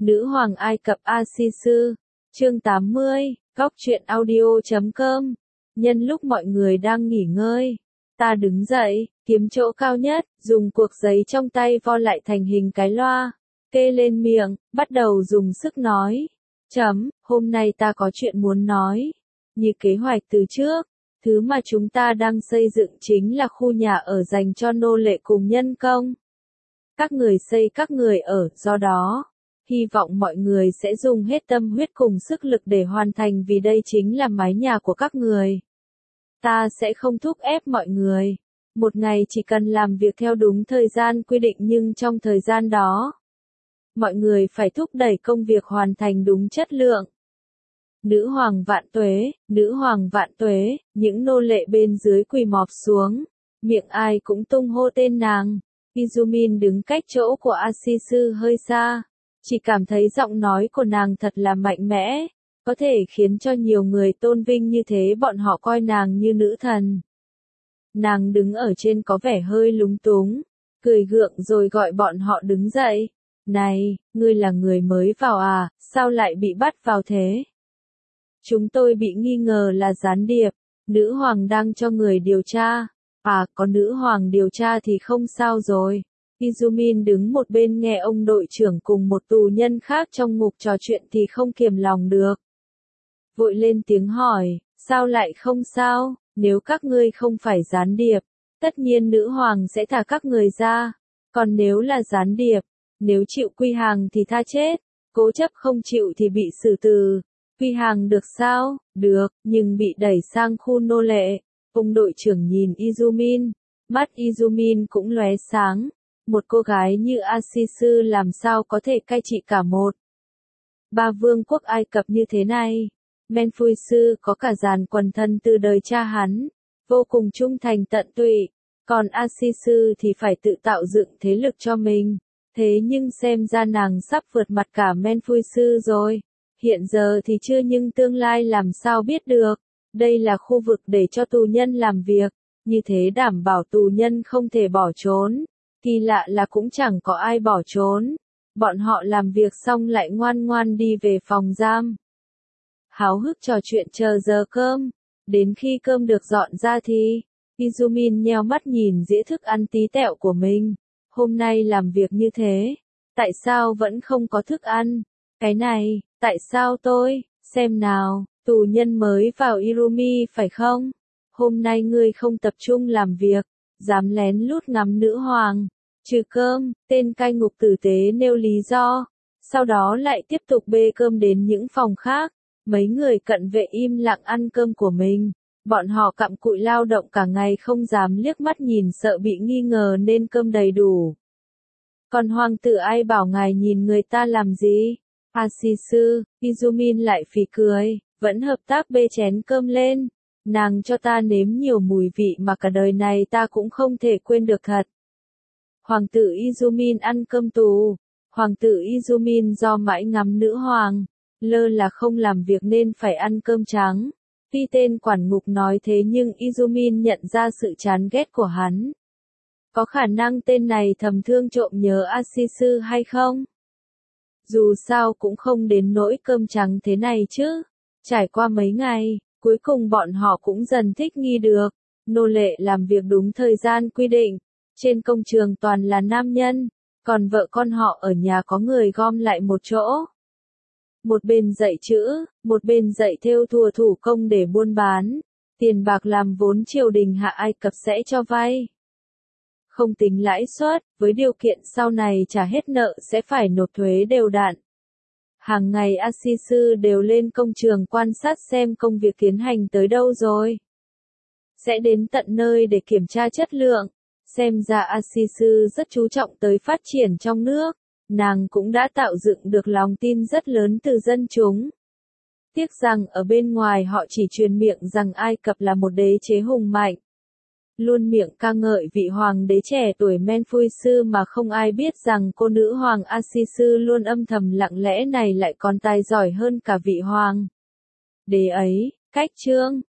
Nữ hoàng Ai Cập A-si-sư, chương 80, góc truyện audio.com. Nhân lúc mọi người đang nghỉ ngơi, ta đứng dậy, kiếm chỗ cao nhất, dùng cuộc giấy trong tay vo lại thành hình cái loa, kê lên miệng, bắt đầu dùng sức nói. Hôm nay ta có chuyện muốn nói. Như kế hoạch từ trước, thứ mà chúng ta đang xây dựng chính là khu nhà ở dành cho nô lệ cùng nhân công. Các người xây các người ở, do đó, hy vọng mọi người sẽ dùng hết tâm huyết cùng sức lực để hoàn thành vì đây chính là mái nhà của các người. Ta sẽ không thúc ép mọi người. Một ngày chỉ cần làm việc theo đúng thời gian quy định nhưng trong thời gian đó, mọi người phải thúc đẩy công việc hoàn thành đúng chất lượng. Nữ hoàng vạn tuế, nữ hoàng vạn tuế, những nô lệ bên dưới quỳ mọp xuống, miệng ai cũng tung hô tên nàng. Izumin đứng cách chỗ của A-si-sư hơi xa, chỉ cảm thấy giọng nói của nàng thật là mạnh mẽ, có thể khiến cho nhiều người tôn vinh như thế bọn họ coi nàng như nữ thần. Nàng đứng ở trên có vẻ hơi lúng túng, cười gượng rồi gọi bọn họ đứng dậy. Này, ngươi là người mới vào à, sao lại bị bắt vào thế? Chúng tôi bị nghi ngờ là gián điệp, nữ hoàng đang cho người điều tra. À, có nữ hoàng điều tra thì không sao rồi. Izumin đứng một bên nghe ông đội trưởng cùng một tù nhân khác trong ngục trò chuyện thì không kiềm lòng được. Vội lên tiếng hỏi, sao lại không sao, nếu các ngươi không phải gián điệp, tất nhiên nữ hoàng sẽ thả các người ra. Còn nếu là gián điệp, nếu chịu quy hàng thì tha chết, cố chấp không chịu thì bị xử tử. Quy hàng được sao? Được, nhưng bị đẩy sang khu nô lệ. Ông đội trưởng nhìn Izumin, mắt Izumin cũng lóe sáng. Một cô gái như A-si-sư làm sao có thể cai trị cả một ba vương quốc Ai Cập như thế này. Menfuisu có cả dàn quần thân từ đời cha hắn, vô cùng trung thành tận tụy, còn A-si-sư thì phải tự tạo dựng thế lực cho mình. Thế nhưng xem ra nàng sắp vượt mặt cả Menfuisu rồi. Hiện giờ thì chưa nhưng tương lai làm sao biết được. Đây là khu vực để cho tù nhân làm việc, như thế đảm bảo tù nhân không thể bỏ trốn. Kỳ lạ là cũng chẳng có ai bỏ trốn. Bọn họ làm việc xong lại ngoan ngoan đi về phòng giam. Háo hức trò chuyện chờ giờ cơm. Đến khi cơm được dọn ra thì, Izumin nheo mắt nhìn dĩa thức ăn tí tẹo của mình. Hôm nay làm việc như thế, tại sao vẫn không có thức ăn? Cái này, tại sao tôi, xem nào, tù nhân mới vào Irumi phải không? Hôm nay ngươi không tập trung làm việc, dám lén lút ngắm nữ hoàng, trừ cơm, tên cai ngục tử tế nêu lý do, sau đó lại tiếp tục bê cơm đến những phòng khác. Mấy người cận vệ im lặng ăn cơm của mình, bọn họ cặm cụi lao động cả ngày không dám liếc mắt nhìn sợ bị nghi ngờ nên cơm đầy đủ. Còn hoàng tử ai bảo ngài nhìn người ta làm gì? A-si-sư, Izumin lại phì cười, vẫn hợp tác bê chén cơm lên. Nàng cho ta nếm nhiều mùi vị mà cả đời này ta cũng không thể quên được thật. Hoàng tử Izumin ăn cơm tù. Hoàng tử Izumin do mãi ngắm nữ hoàng, lơ là không làm việc nên phải ăn cơm trắng. Tuy tên quản ngục nói thế nhưng Izumin nhận ra sự chán ghét của hắn. Có khả năng tên này thầm thương trộm nhớ A-si-sư hay không? Dù sao cũng không đến nỗi cơm trắng thế này chứ. Trải qua mấy ngày, cuối cùng bọn họ cũng dần thích nghi được. Nô lệ làm việc đúng thời gian quy định. Trên công trường toàn là nam nhân, còn vợ con họ ở nhà có người gom lại một chỗ. Một bên dạy chữ, một bên dạy thêu thùa thủ công để buôn bán. Tiền bạc làm vốn triều đình Hạ Ai Cập sẽ cho vay. Không tính lãi suất, với điều kiện sau này trả hết nợ sẽ phải nộp thuế đều đặn. Hàng ngày A-si-sư đều lên công trường quan sát xem công việc tiến hành tới đâu rồi. Sẽ đến tận nơi để kiểm tra chất lượng. Xem ra A-si-sư rất chú trọng tới phát triển trong nước. Nàng cũng đã tạo dựng được lòng tin rất lớn từ dân chúng. Tiếc rằng ở bên ngoài họ chỉ truyền miệng rằng Ai Cập là một đế chế hùng mạnh. Luôn miệng ca ngợi vị hoàng đế trẻ tuổi Menfuisu mà không ai biết rằng cô nữ hoàng A-si-sư luôn âm thầm lặng lẽ này lại còn tài giỏi hơn cả vị hoàng đế ấy. Cách chương